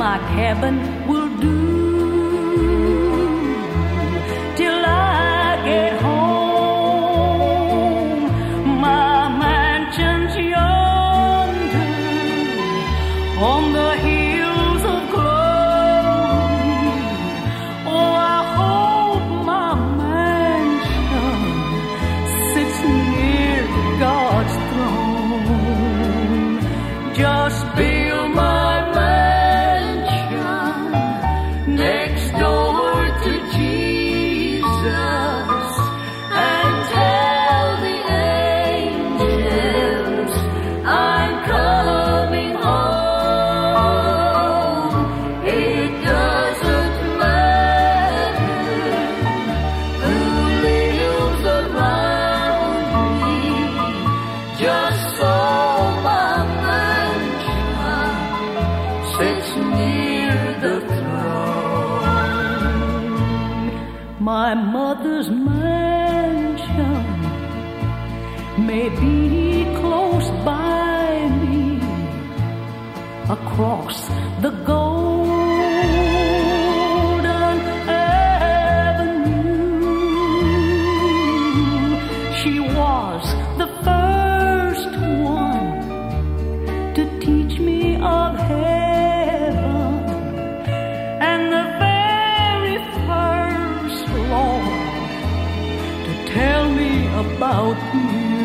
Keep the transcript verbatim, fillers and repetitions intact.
my cabin will do till I get home. My mansion's yonder on the hills of glory. Oh, I hope my mansion sits near God's throne. Just build my mansion next door to Jesus and tell the angels I'm coming home. It doesn't matter who lives around me, just so my mansion sits near the throne. My mother's mansion may be close by me, across the golden avenue. She was the first one to teach me of heaven, and the very first Lord to tell me about you.